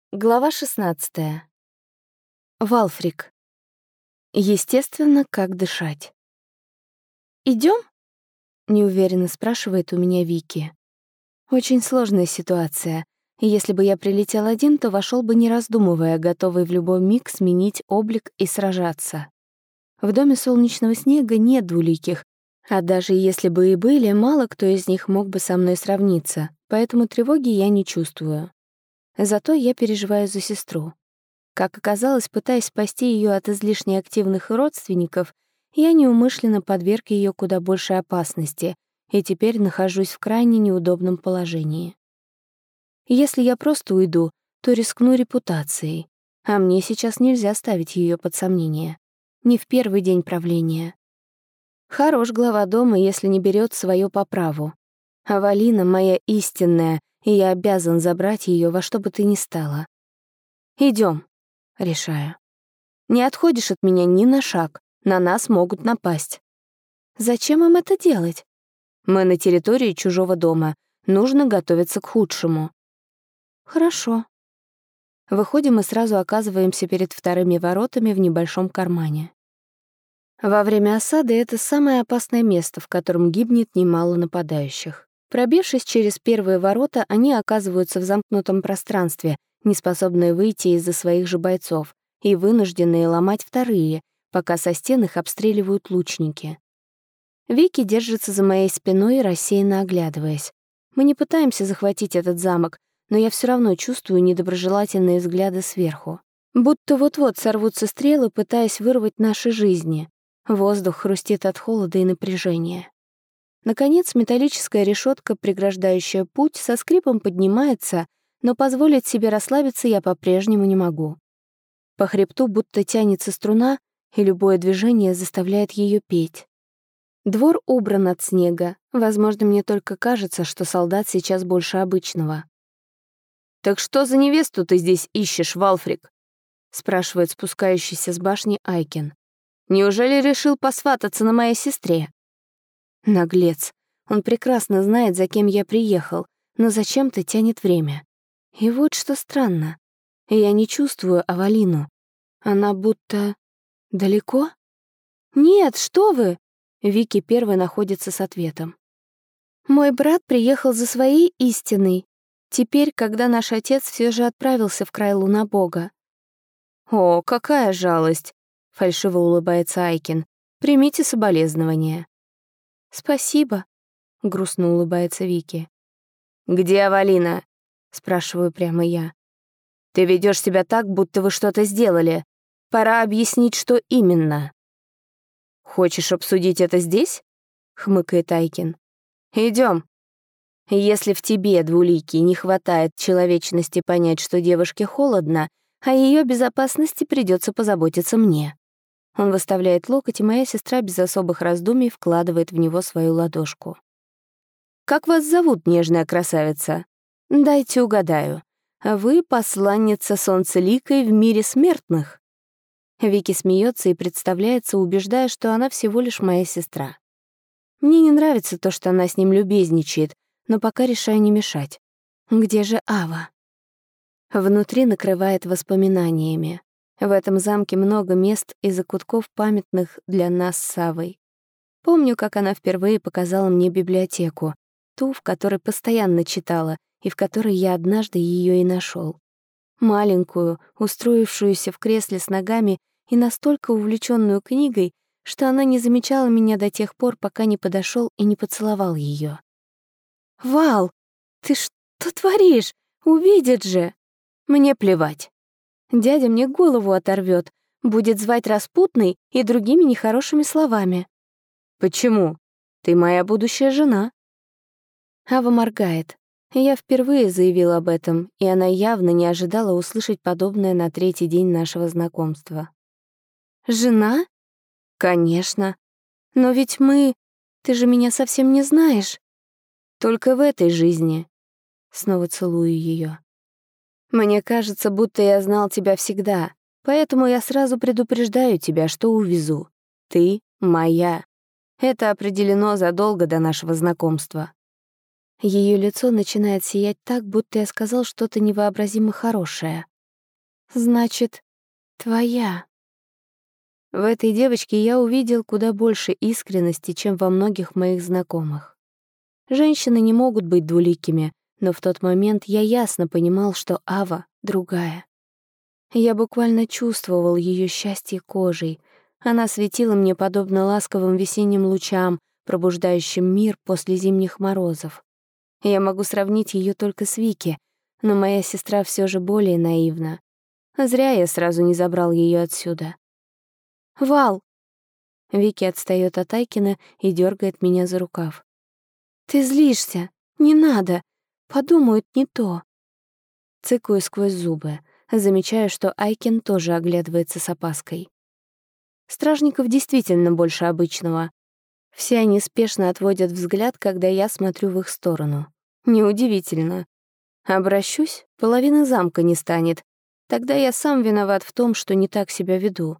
Глава 16. Валфрик. Естественно, как дышать. «Идём?» — неуверенно спрашивает у меня Вики. Очень сложная ситуация. Если бы я прилетел один, то вошёл бы не раздумывая, готовый в любой миг сменить облик и сражаться. В доме солнечного снега нет двуликих, а даже если бы и были, мало кто из них мог бы со мной сравниться, поэтому тревоги я не чувствую. Зато я переживаю за сестру. Как оказалось, пытаясь спасти ее от излишне активных родственников, я неумышленно подверг ее куда большей опасности и теперь нахожусь в крайне неудобном положении. Если я просто уйду, то рискну репутацией, а мне сейчас нельзя ставить ее под сомнение. Не в первый день правления. Хорош глава дома, если не берет свое по праву. А Валина моя истинная, и я обязан забрать ее во что бы то ни стало. Идем, решаю. Не отходишь от меня ни на шаг, на нас могут напасть. Зачем им это делать? Мы на территории чужого дома, нужно готовиться к худшему. Хорошо. Выходим и сразу оказываемся перед вторыми воротами в небольшом кармане. Во время осады это самое опасное место, в котором гибнет немало нападающих. Пробившись через первые ворота, они оказываются в замкнутом пространстве, неспособные выйти из-за своих же бойцов, и вынужденные ломать вторые, пока со стен их обстреливают лучники. Вики держится за моей спиной, рассеянно оглядываясь. Мы не пытаемся захватить этот замок, но я все равно чувствую недоброжелательные взгляды сверху. Будто вот-вот сорвутся стрелы, пытаясь вырвать наши жизни. Воздух хрустит от холода и напряжения. Наконец, металлическая решетка, преграждающая путь, со скрипом поднимается, но позволить себе расслабиться я по-прежнему не могу. По хребту будто тянется струна, и любое движение заставляет ее петь. Двор убран от снега. Возможно, мне только кажется, что солдат сейчас больше обычного. «Так что за невесту ты здесь ищешь, Валфрик?» — спрашивает спускающийся с башни Айкин. «Неужели решил посвататься на моей сестре?» Наглец. Он прекрасно знает, за кем я приехал, но зачем-то тянет время. И вот что странно. Я не чувствую Авалину. Она будто... далеко? «Нет, что вы!» Вики первой находится с ответом. «Мой брат приехал за своей истиной. Теперь, когда наш отец все же отправился в край Лунабога». «О, какая жалость!» — фальшиво улыбается Айкин. «Примите соболезнования». «Спасибо», — грустно улыбается Вики. «Где Авалина?» — спрашиваю прямо я. «Ты ведёшь себя так, будто вы что-то сделали. Пора объяснить, что именно». «Хочешь обсудить это здесь?» — хмыкает Айкин. «Идём. Если в тебе, двуликий, не хватает человечности понять, что девушке холодно, о её безопасности придётся позаботиться мне». Он выставляет локоть, и моя сестра без особых раздумий вкладывает в него свою ладошку. «Как вас зовут, нежная красавица? Дайте угадаю. Вы посланница солнцеликой в мире смертных?» Вики смеется и представляется, убеждая, что она всего лишь моя сестра. Мне не нравится то, что она с ним любезничает, но пока решаю не мешать. Где же Ава? Внутри накрывает воспоминаниями. В этом замке много мест и закутков, памятных для нас с Авой. Помню, как она впервые показала мне библиотеку, ту, в которой постоянно читала, и в которой я однажды ее и нашел. Маленькую, устроившуюся в кресле с ногами и настолько увлеченную книгой, что она не замечала меня до тех пор, пока не подошел и не поцеловал ее. «Вал, ты что творишь? Увидят же!» «Мне плевать. Дядя мне голову оторвет, будет звать распутной и другими нехорошими словами». «Почему? Ты моя будущая жена». Ава моргает. Я впервые заявил об этом, и она явно не ожидала услышать подобное на третий день нашего знакомства. «Жена? Конечно. Но ведь мы... Ты же меня совсем не знаешь. Только в этой жизни». Снова целую ее. «Мне кажется, будто я знал тебя всегда, поэтому я сразу предупреждаю тебя, что увезу. Ты моя. Это определено задолго до нашего знакомства». Ее лицо начинает сиять так, будто я сказал что-то невообразимо хорошее. Значит, твоя. В этой девочке я увидел куда больше искренности, чем во многих моих знакомых. Женщины не могут быть двуликими, но в тот момент я ясно понимал, что Ава другая. Я буквально чувствовал ее счастье кожей. Она светила мне подобно ласковым весенним лучам, пробуждающим мир после зимних морозов. Я могу сравнить ее только с Вики, но моя сестра все же более наивна. Зря я сразу не забрал ее отсюда. «Вал!» Вики отстаёт от Айкина и дергает меня за рукав. «Ты злишься! Не надо! Подумают не то!» Цыкаю сквозь зубы, замечаю, что Айкин тоже оглядывается с опаской. Стражников действительно больше обычного. Все они спешно отводят взгляд, когда я смотрю в их сторону. Неудивительно. Обращусь, половины замка не станет. Тогда я сам виноват в том, что не так себя веду.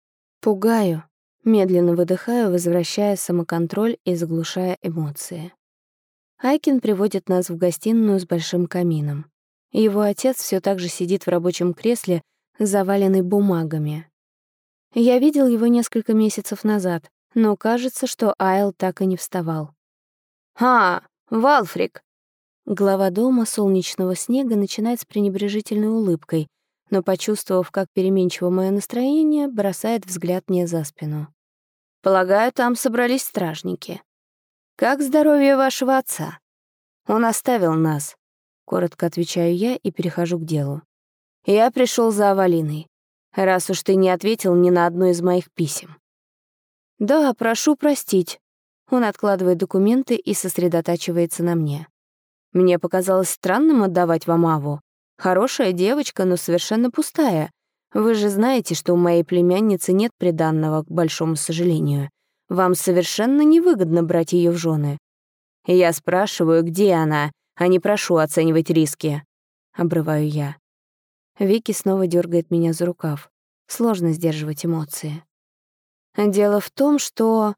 Пугаю, медленно выдыхаю, возвращая самоконтроль и заглушая эмоции. Айкин приводит нас в гостиную с большим камином. Его отец все так же сидит в рабочем кресле, заваленный бумагами. Я видел его несколько месяцев назад, но кажется, что Айл так и не вставал. «А, Валфрик!» Глава дома солнечного снега начинает с пренебрежительной улыбкой, но, почувствовав, как переменчиво мое настроение, бросает взгляд мне за спину. «Полагаю, там собрались стражники. Как здоровье вашего отца? Он оставил нас», — коротко отвечаю я и перехожу к делу. «Я пришел за Авалиной, раз уж ты не ответил ни на одно из моих писем». «Да, прошу простить». Он откладывает документы и сосредотачивается на мне. «Мне показалось странным отдавать вам Аву. Хорошая девочка, но совершенно пустая. Вы же знаете, что у моей племянницы нет приданного, к большому сожалению. Вам совершенно невыгодно брать ее в жены. Я спрашиваю, где она, а не прошу оценивать риски». Обрываю я. Вики снова дергает меня за рукав. Сложно сдерживать эмоции. «Дело в том, что...»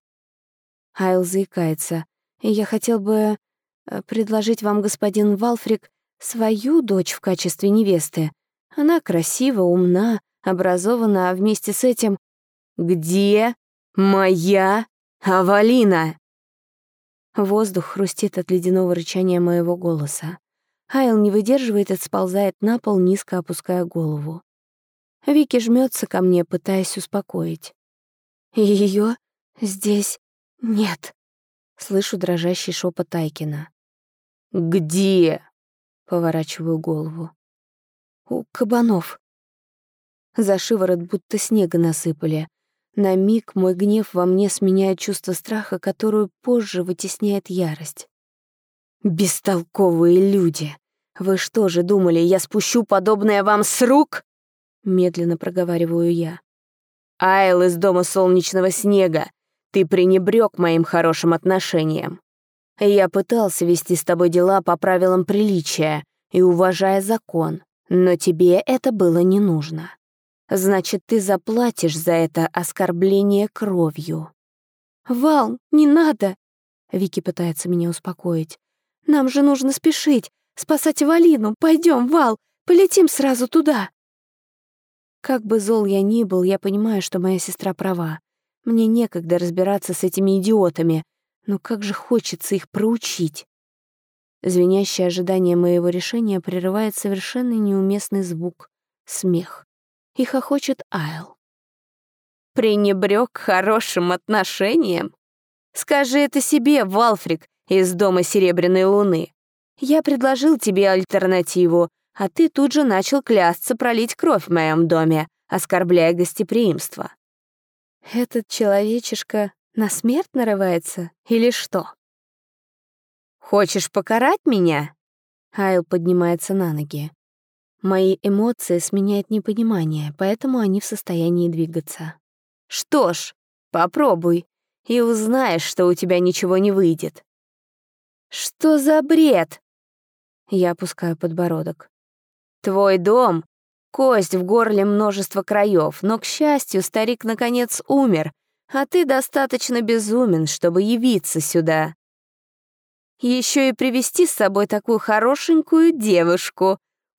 Айл заикается. «Я хотел бы предложить вам, господин Валфрик, свою дочь в качестве невесты. Она красива, умна, образована, а вместе с этим...» «Где моя Авалина?» Воздух хрустит от ледяного рычания моего голоса. Айл не выдерживает и сползает на пол, низко опуская голову. Вики жмется ко мне, пытаясь успокоить. Ее здесь нет», — слышу дрожащий шепот Айкина. «Где?» — поворачиваю голову. «У кабанов». За шиворот будто снега насыпали. На миг мой гнев во мне сменяет чувство страха, которую позже вытесняет ярость. «Бестолковые люди! Вы что же думали, я спущу подобное вам с рук?» Медленно проговариваю я. «Айл из дома солнечного снега, ты пренебрег моим хорошим отношением. Я пытался вести с тобой дела по правилам приличия и уважая закон, но тебе это было не нужно. Значит, ты заплатишь за это оскорбление кровью». «Вал, не надо!» Вики пытается меня успокоить. «Нам же нужно спешить, спасать Валину. Пойдем, Вал, полетим сразу туда». Как бы зол я ни был, я понимаю, что моя сестра права. Мне некогда разбираться с этими идиотами, но как же хочется их проучить. Звенящее ожидание моего решения прерывает совершенно неуместный звук — смех. И хохочет Айл. «Пренебрёг хорошим отношением? Скажи это себе, Валфрик, из дома Серебряной Луны. Я предложил тебе альтернативу, а ты тут же начал клясться пролить кровь в моем доме, оскорбляя гостеприимство. Этот человечишка на смерть нарывается или что? Хочешь покарать меня?» Айл поднимается на ноги. Мои эмоции сменяет непонимание, поэтому они в состоянии двигаться. «Что ж, попробуй, и узнаешь, что у тебя ничего не выйдет». «Что за бред?» Я опускаю подбородок. «Твой дом — кость в горле множества краев, но, к счастью, старик наконец умер, а ты достаточно безумен, чтобы явиться сюда. Еще и привести с собой такую хорошенькую девушку.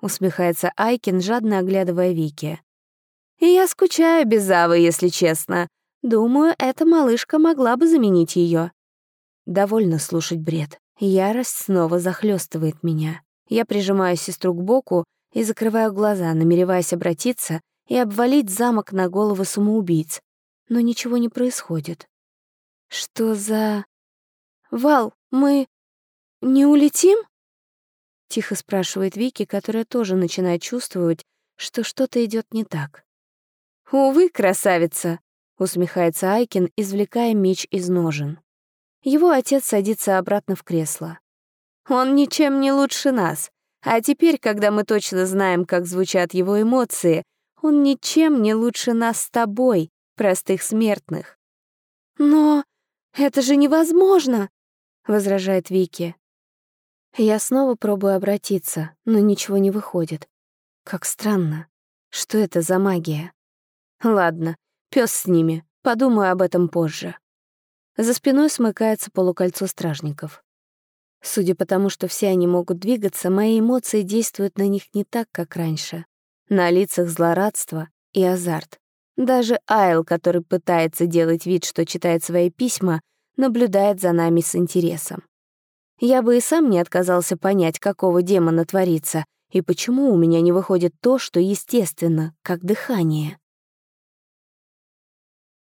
усмехается Айкин, жадно оглядывая Вики. «И я скучаю без Авы, если честно. Думаю, эта малышка могла бы заменить ее. Довольно слушать бред. Ярость снова захлестывает меня. Я прижимаю сестру к боку и закрываю глаза, намереваясь обратиться и обвалить замок на головы самоубийц. Но ничего не происходит. Что за... «Вал, мы не улетим?» — тихо спрашивает Вики, которая тоже начинает чувствовать, что что-то идет не так. «Увы, красавица!» — усмехается Айкин, извлекая меч из ножен. Его отец садится обратно в кресло. «Он ничем не лучше нас. А теперь, когда мы точно знаем, как звучат его эмоции, он ничем не лучше нас с тобой, простых смертных». «Но это же невозможно!» — возражает Вики. Я снова пробую обратиться, но ничего не выходит. Как странно. Что это за магия? Ладно, пёс с ними. Подумаю об этом позже. За спиной смыкается полукольцо стражников. Судя по тому, что все они могут двигаться, мои эмоции действуют на них не так, как раньше. На лицах злорадство и азарт. Даже Айл, который пытается делать вид, что читает свои письма, наблюдает за нами с интересом. Я бы и сам не отказался понять, какого демона творится, и почему у меня не выходит то, что естественно, как дыхание.